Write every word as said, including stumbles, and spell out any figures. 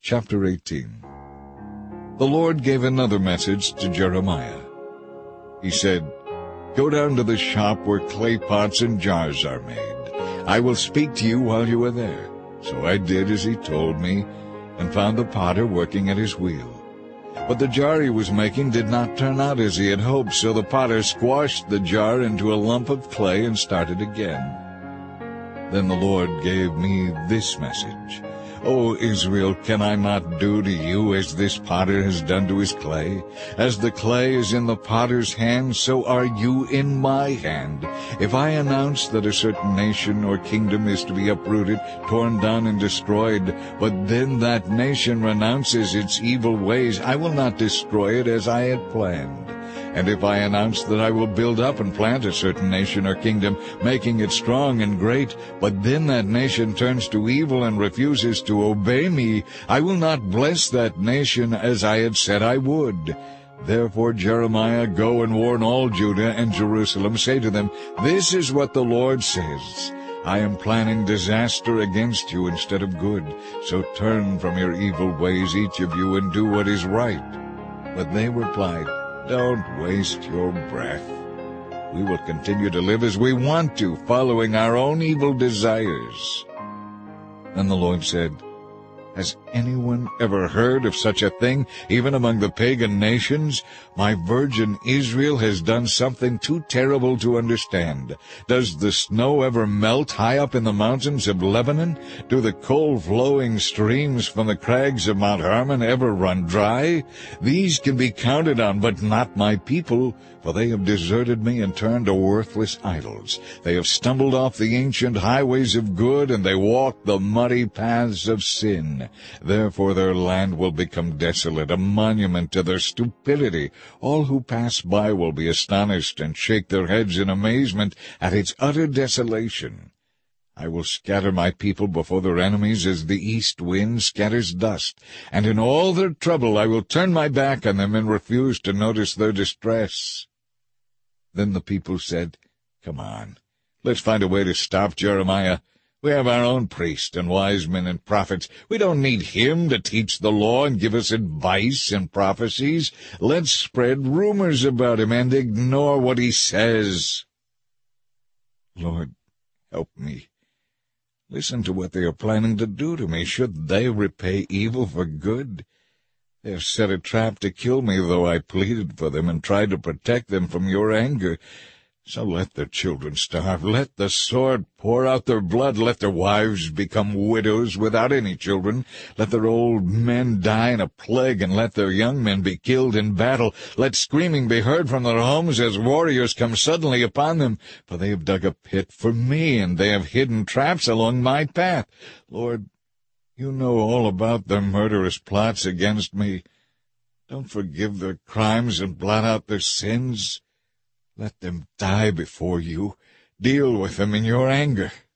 Chapter eighteen. The Lord gave another message to Jeremiah. He said, "Go down to the shop where clay pots and jars are made. I will speak to you while you are there." So I did as he told me, and found the potter working at his wheel. But the jar he was making did not turn out as he had hoped, so the potter squashed the jar into a lump of clay and started again. Then the Lord gave me this message. "O Israel, can I not do to you as this potter has done to his clay? As the clay is in the potter's hand, so are you in my hand. If I announce that a certain nation or kingdom is to be uprooted, torn down, and destroyed, but then that nation renounces its evil ways, I will not destroy it as I had planned. And if I announce that I will build up and plant a certain nation or kingdom, making it strong and great, but then that nation turns to evil and refuses to obey me, I will not bless that nation as I had said I would. Therefore, Jeremiah, go and warn all Judah and Jerusalem. Say to them, this is what the Lord says. I am planning disaster against you instead of good. So turn from your evil ways, each of you, and do what is right." But they replied, "Don't waste your breath. We will continue to live as we want to, following our own evil desires." Then the Lord said, "Has anyone ever heard of such a thing, even among the pagan nations? My virgin Israel has done something too terrible to understand. Does the snow ever melt high up in the mountains of Lebanon? Do the cold-flowing streams from the crags of Mount Hermon ever run dry? These can be counted on, but not my people, for they have deserted me and turned to worthless idols. They have stumbled off the ancient highways of good, and they walk the muddy paths of sin. Therefore their land will become desolate, a monument to their stupidity. All who pass by will be astonished and shake their heads in amazement at its utter desolation. I will scatter my people before their enemies as the east wind scatters dust, and in all their trouble I will turn my back on them and refuse to notice their distress." Then the people said, "Come on, let's find a way to stop Jeremiah. We have our own priests and wise men and prophets. We don't need him to teach the law and give us advice and prophecies. Let's spread rumors about him and ignore what he says." Lord, help me. Listen to what they are planning to do to me. Should they repay evil for good? They have set a trap to kill me, though I pleaded for them and tried to protect them from your anger. So let their children starve. Let the sword pour out their blood. Let their wives become widows without any children. Let their old men die in a plague, and let their young men be killed in battle. Let screaming be heard from their homes as warriors come suddenly upon them. For they have dug a pit for me, and they have hidden traps along my path. Lord, you know all about their murderous plots against me. Don't forgive their crimes and blot out their sins. Let them die before you. Deal with them in your anger.